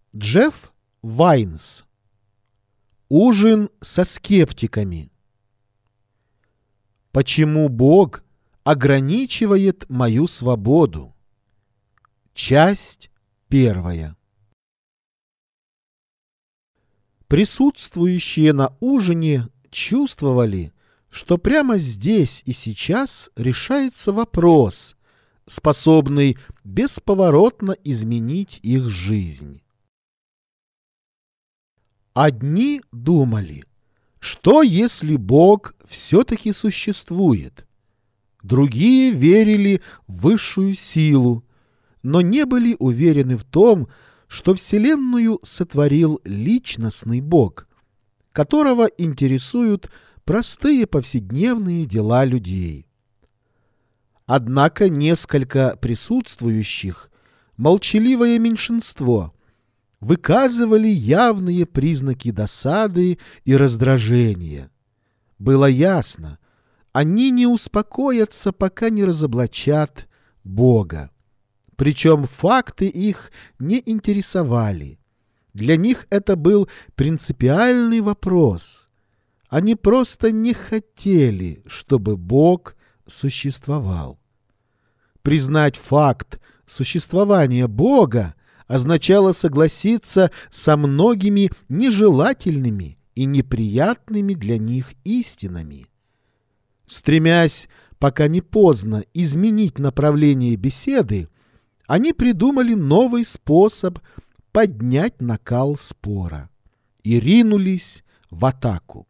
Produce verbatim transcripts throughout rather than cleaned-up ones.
Джефф Вайнс. Ужин со скептиками. Почему Бог ограничивает мою свободу? Часть первая. Присутствующие на ужине чувствовали, что прямо здесь и сейчас решается вопрос, способный бесповоротно изменить их жизнь. Одни думали, что если Бог все-таки существует? Другие верили в высшую силу, но не были уверены в том, что Вселенную сотворил личностный Бог, которого интересуют простые повседневные дела людей. Однако несколько присутствующих, молчаливое меньшинство, выказывали явные признаки досады и раздражения. Было ясно, они не успокоятся, пока не разоблачат Бога. Причем факты их не интересовали. Для них это был принципиальный вопрос. Они просто не хотели, чтобы Бог существовал. Признать факт существования Бога означало согласиться со многими нежелательными и неприятными для них истинами. Стремясь, пока не поздно, изменить направление беседы, они придумали новый способ поднять накал спора и ринулись в атаку.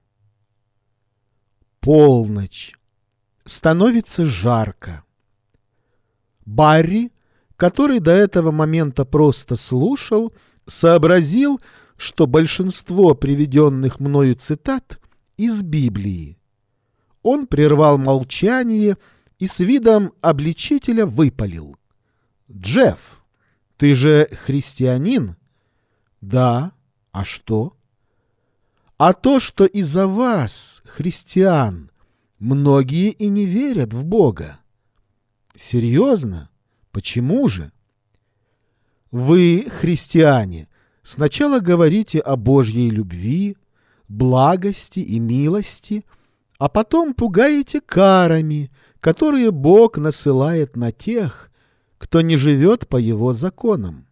Полночь. Становится жарко. Барри, который до этого момента просто слушал, сообразил, что большинство приведенных мною цитат из Библии. Он прервал молчание и с видом обличителя выпалил: «Джефф, ты же христианин?» «Да. А что?» «А то, что из-за вас, христиан, многие и не верят в Бога». «Серьезно? Почему же?» «Вы, христиане, сначала говорите о Божьей любви, благости и милости, а потом пугаете карами, которые Бог насылает на тех, кто не живет по Его законам.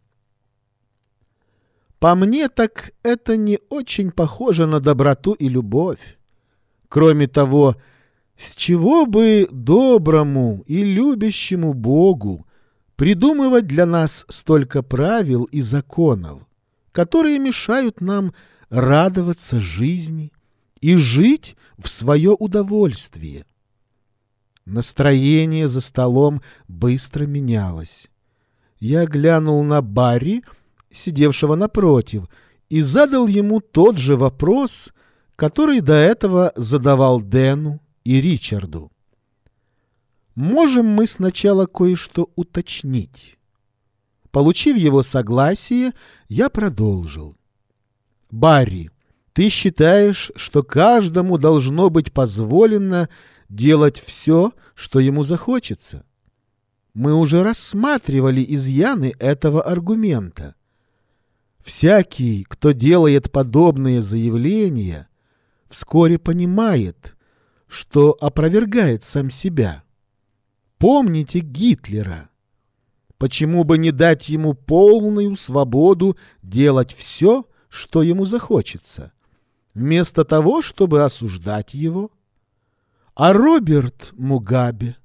По мне, так это не очень похоже на доброту и любовь. Кроме того, с чего бы доброму и любящему Богу придумывать для нас столько правил и законов, которые мешают нам радоваться жизни и жить в свое удовольствие?» Настроение за столом быстро менялось. Я глянул на Барри, сидевшего напротив, и задал ему тот же вопрос, который до этого задавал Дэну и Ричарду. «Можем мы сначала кое-что уточнить?» Получив его согласие, я продолжил. «Барри, ты считаешь, что каждому должно быть позволено делать все, что ему захочется? Мы уже рассматривали изъяны этого аргумента. Всякий, кто делает подобные заявления, вскоре понимает, что опровергает сам себя. Помните Гитлера? Почему бы не дать ему полную свободу делать все, что ему захочется, вместо того, чтобы осуждать его? А Роберт Мугабе,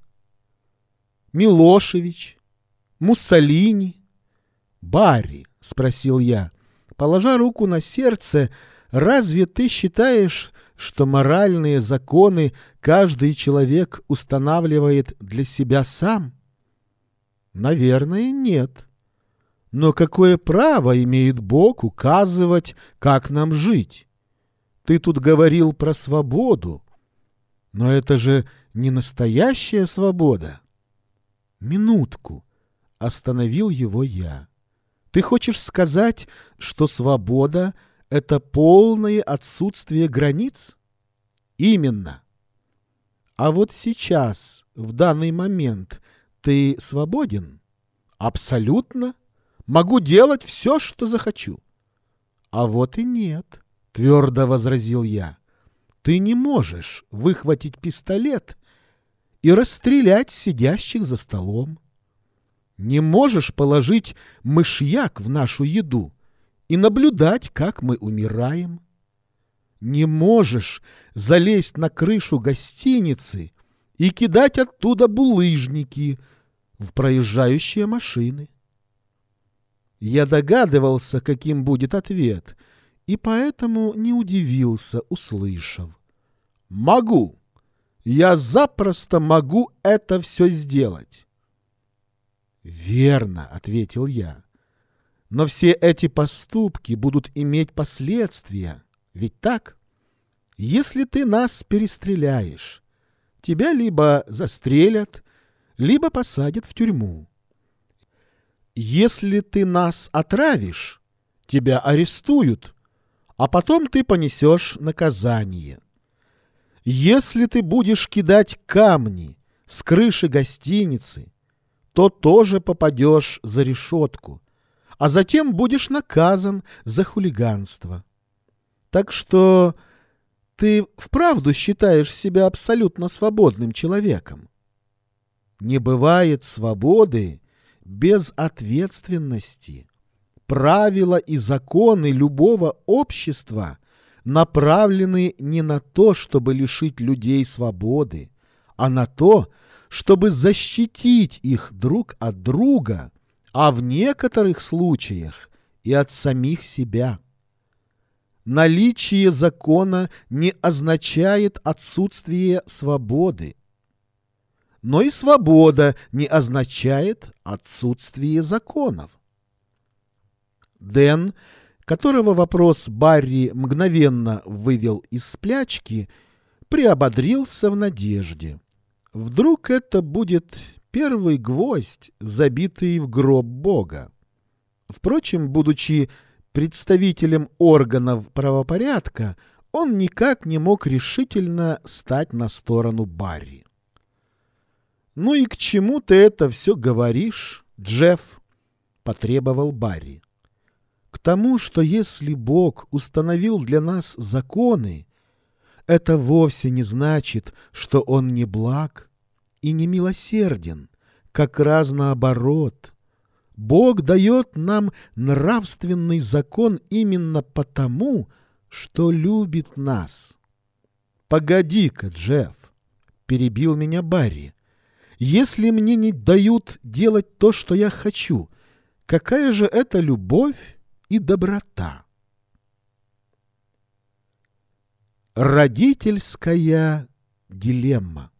Милошевич, Муссолини, Барри, — спросил я, положа руку на сердце, — разве ты считаешь, что моральные законы каждый человек устанавливает для себя сам? Наверное, нет. Но какое право имеет Бог указывать, как нам жить? Ты тут говорил про свободу. Но это же не настоящая свобода. Минутку, — остановил его я. Ты хочешь сказать, что свобода — это полное отсутствие границ? Именно. А вот сейчас, в данный момент, ты свободен? Абсолютно. Могу делать все, что захочу. А вот и нет, твердо возразил я. Ты не можешь выхватить пистолет и расстрелять сидящих за столом. Не можешь положить мышьяк в нашу еду и наблюдать, как мы умираем. Не можешь залезть на крышу гостиницы и кидать оттуда булыжники в проезжающие машины. Я догадывался, каким будет ответ, и поэтому не удивился, услышав: «Могу! Я запросто могу это все сделать!» «Верно», — ответил я. «Но все эти поступки будут иметь последствия, ведь так? Если ты нас перестреляешь, тебя либо застрелят, либо посадят в тюрьму. Если ты нас отравишь, тебя арестуют, а потом ты понесешь наказание. Если ты будешь кидать камни с крыши гостиницы, то тоже попадешь за решетку, а затем будешь наказан за хулиганство. Так что ты вправду считаешь себя абсолютно свободным человеком. Не бывает свободы без ответственности. Правила и законы любого общества направлены не на то, чтобы лишить людей свободы, а на то, чтобы защитить их друг от друга, а в некоторых случаях и от самих себя. Наличие закона не означает отсутствие свободы, но и свобода не означает отсутствие законов. Дэн, которого вопрос Барри мгновенно вывел из сплячки, приободрился в надежде. Вдруг это будет первый гвоздь, забитый в гроб Бога. Впрочем, будучи представителем органов правопорядка, он никак не мог решительно стать на сторону Барри. «Ну и к чему ты это все говоришь, Джефф?» — потребовал Барри. «К тому, что если Бог установил для нас законы, это вовсе не значит, что Он не благ и не милосерден, как раз наоборот. Бог дает нам нравственный закон именно потому, что любит нас». «Погоди-ка, Джефф», — перебил меня Барри, — «если мне не дают делать то, что я хочу, какая же это любовь и доброта?» Родительская дилемма.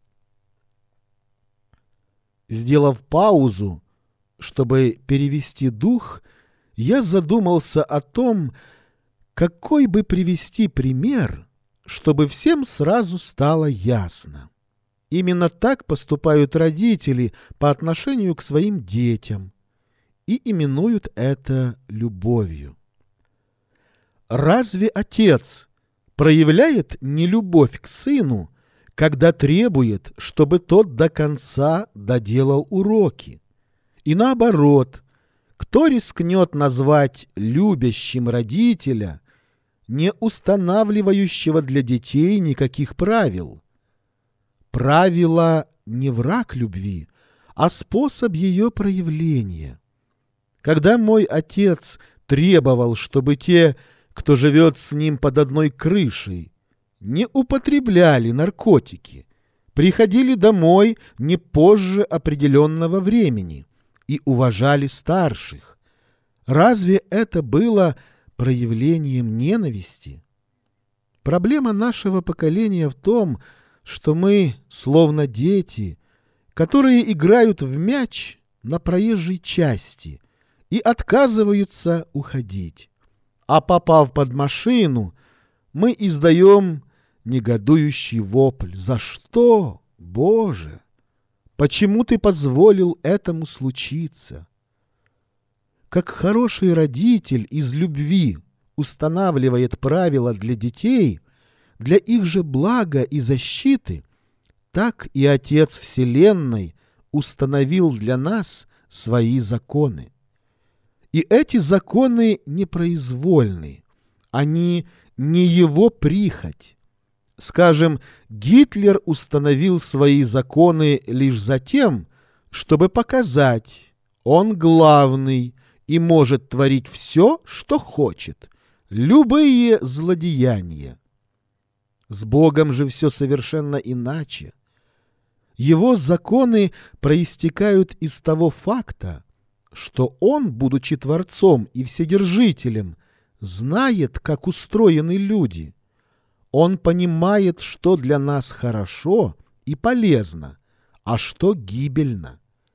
Сделав паузу, чтобы перевести дух, я задумался о том, какой бы привести пример, чтобы всем сразу стало ясно. Именно так поступают родители по отношению к своим детям и именуют это любовью. Разве отец проявляет нелюбовь к сыну, когда требует, чтобы тот до конца доделал уроки? И наоборот, кто рискнет назвать любящим родителя, не устанавливающего для детей никаких правил? Правило не враг любви, а способ ее проявления. Когда мой отец требовал, чтобы те, кто живет с ним под одной крышей, не употребляли наркотики, приходили домой не позже определенного времени и уважали старших, разве это было проявлением ненависти? Проблема нашего поколения в том, что мы, словно дети, которые играют в мяч на проезжей части и отказываются уходить. А попав под машину, мы издаем негодующий вопль. «За что, Боже? Почему ты позволил этому случиться?» Как хороший родитель из любви устанавливает правила для детей, для их же блага и защиты, так и Отец Вселенной установил для нас свои законы. И эти законы непроизвольны, Они не его прихоть. Скажем, Гитлер установил свои законы лишь за тем, чтобы показать, он главный и может творить все, что хочет, любые злодеяния. С Богом же все совершенно иначе. Его законы проистекают из того факта, что Он, будучи Творцом и Вседержителем, знает, как устроены люди. Он понимает, что для нас хорошо и полезно, а что гибельно.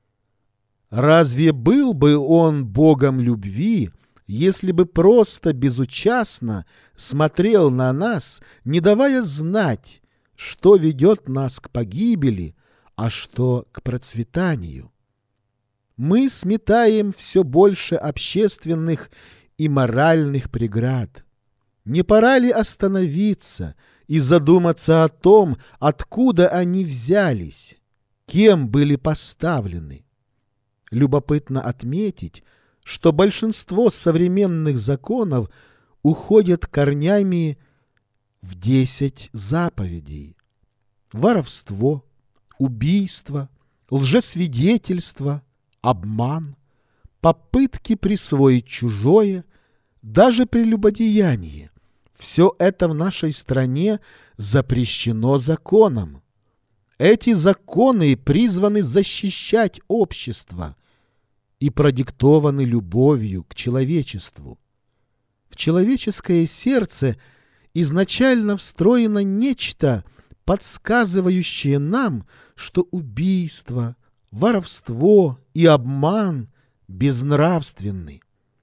Разве был бы Он Богом любви, если бы просто безучастно смотрел на нас, не давая знать, что ведет нас к погибели, а что к процветанию? Мы сметаем все больше общественных и моральных преград. Не пора ли остановиться и задуматься о том, откуда они взялись, кем были поставлены? Любопытно отметить, что большинство современных законов уходят корнями в десять заповедей. Воровство, убийство, лжесвидетельство, обман, попытки присвоить чужое, даже прелюбодеяние. Все это в нашей стране запрещено законом. Эти законы призваны защищать общество и продиктованы любовью к человечеству. В человеческое сердце изначально встроено нечто, подсказывающее нам, что убийство, воровство и обман безнравственны.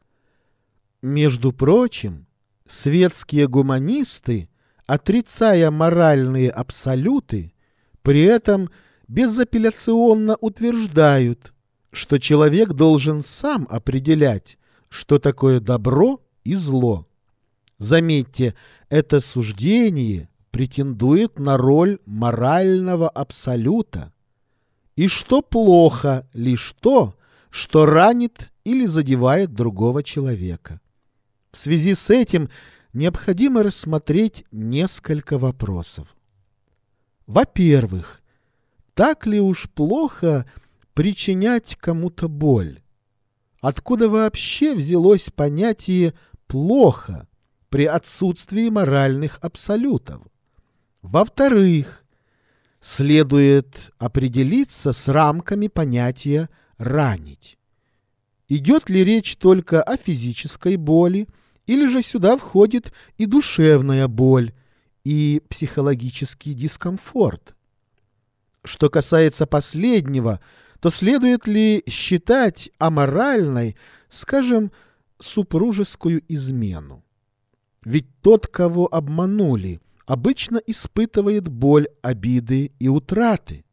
Между прочим, светские гуманисты, отрицая моральные абсолюты, при этом безапелляционно утверждают, что человек должен сам определять, что такое добро и зло. Заметьте, это суждение претендует на роль морального абсолюта. И что плохо лишь то, что ранит или задевает другого человека. В связи с этим необходимо рассмотреть несколько вопросов. Во-первых, так ли уж плохо причинять кому-то боль? Откуда вообще взялось понятие «плохо» при отсутствии моральных абсолютов? Во-вторых, следует определиться с рамками понятия «ранить». Идет ли речь только о физической боли, или же сюда входит и душевная боль, и психологический дискомфорт? Что касается последнего, то следует ли считать аморальной, скажем, супружескую измену? Ведь тот, кого обманули, обычно испытывает боль обиды и утраты.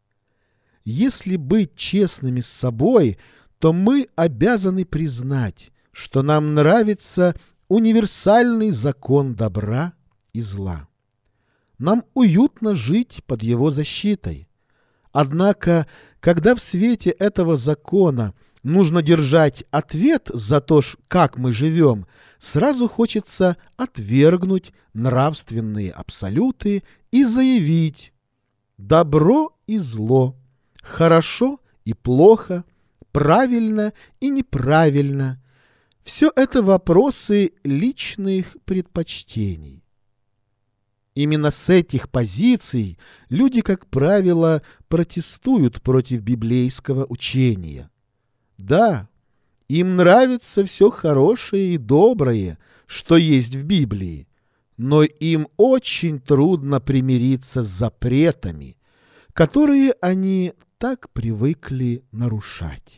Если быть честными с собой, то мы обязаны признать, что нам нравится универсальный закон добра и зла. Нам уютно жить под его защитой. Однако, когда в свете этого закона нужно держать ответ за то, как мы живем, сразу хочется отвергнуть нравственные абсолюты и заявить: добро и зло, хорошо и плохо, правильно и неправильно — все это вопросы личных предпочтений. Именно с этих позиций люди, как правило, протестуют против библейского учения. Да, им нравится все хорошее и доброе, что есть в Библии, но им очень трудно примириться с запретами, которые они так привыкли нарушать.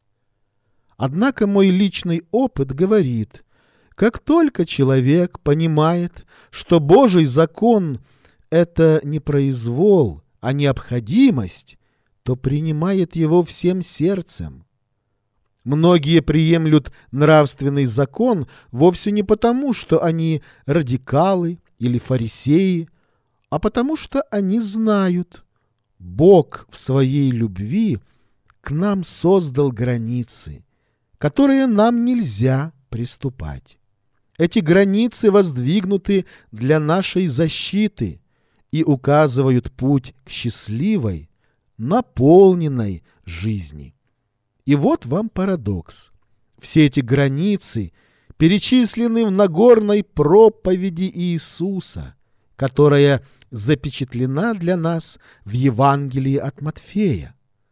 Однако мой личный опыт говорит, как только человек понимает, что Божий закон — это не произвол, а необходимость, то принимает его всем сердцем. Многие приемлют нравственный закон вовсе не потому, что они радикалы или фарисеи, а потому что они знают, Бог в своей любви к нам создал границы, которые нам нельзя приступать. Эти границы воздвигнуты для нашей защиты и указывают путь к счастливой, наполненной жизни. И вот вам парадокс. Все эти границы перечислены в Нагорной проповеди Иисуса, которая запечатлена для нас в Евангелии от Матфея.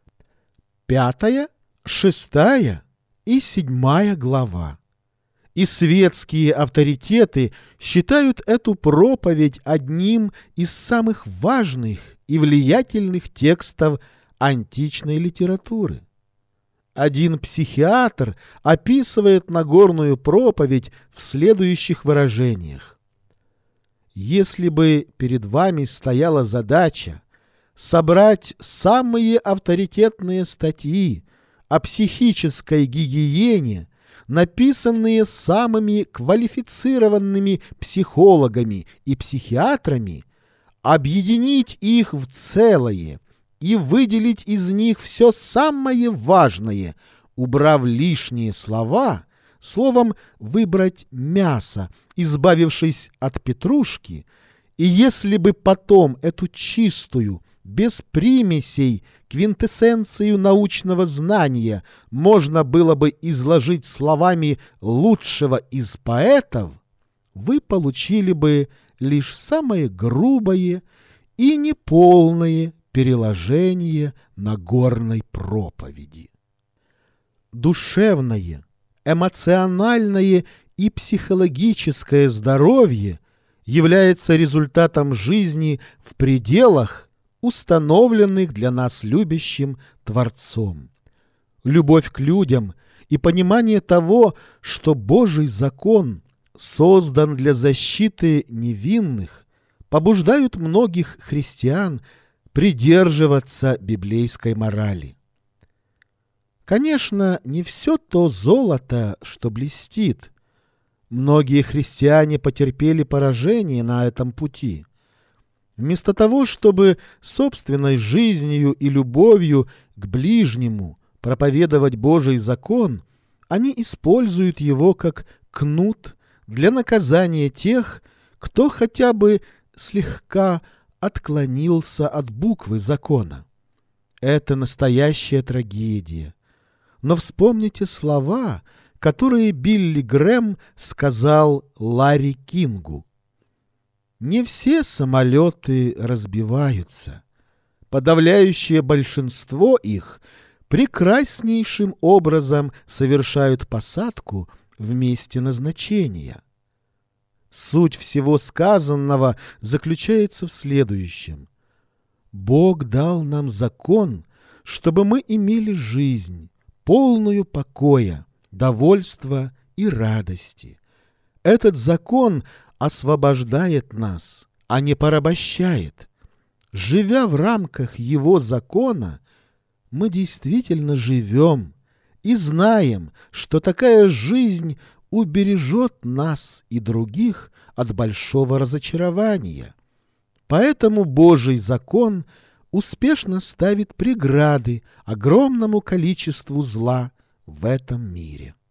Пятая, шестая и седьмая глава. И светские авторитеты считают эту проповедь одним из самых важных и влиятельных текстов античной литературы. Один психиатр описывает Нагорную проповедь в следующих выражениях. Если бы перед вами стояла задача собрать самые авторитетные статьи о психической гигиене, написанные самыми квалифицированными психологами и психиатрами, объединить их в целое и выделить из них все самое важное, убрав лишние слова, словом, выбрать мясо, избавившись от петрушки, и если бы потом эту чистую, без примесей, квинтэссенцию научного знания можно было бы изложить словами лучшего из поэтов, вы получили бы лишь самое грубое и неполное переложение Нагорной проповеди. Душевное, эмоциональное и психологическое здоровье является результатом жизни в пределах, установленных для нас любящим Творцом. Любовь к людям и понимание того, что Божий закон создан для защиты невинных, побуждают многих христиан придерживаться библейской морали. Конечно, не все то золото, что блестит. Многие христиане потерпели поражение на этом пути. Вместо того, чтобы собственной жизнью и любовью к ближнему проповедовать Божий закон, они используют его как кнут для наказания тех, кто хотя бы слегка отклонился от буквы закона. Это настоящая трагедия. Но вспомните слова, которые Билли Грэм сказал Ларри Кингу. Не все самолеты разбиваются. Подавляющее большинство их прекраснейшим образом совершают посадку в месте назначения. Суть всего сказанного заключается в следующем. Бог дал нам закон, чтобы мы имели жизнь, полную покоя, довольства и радости. Этот закон освобождает нас, а не порабощает. Живя в рамках его закона, мы действительно живем и знаем, что такая жизнь убережет нас и других от большого разочарования. Поэтому Божий закон успешно ставит преграды огромному количеству зла в этом мире.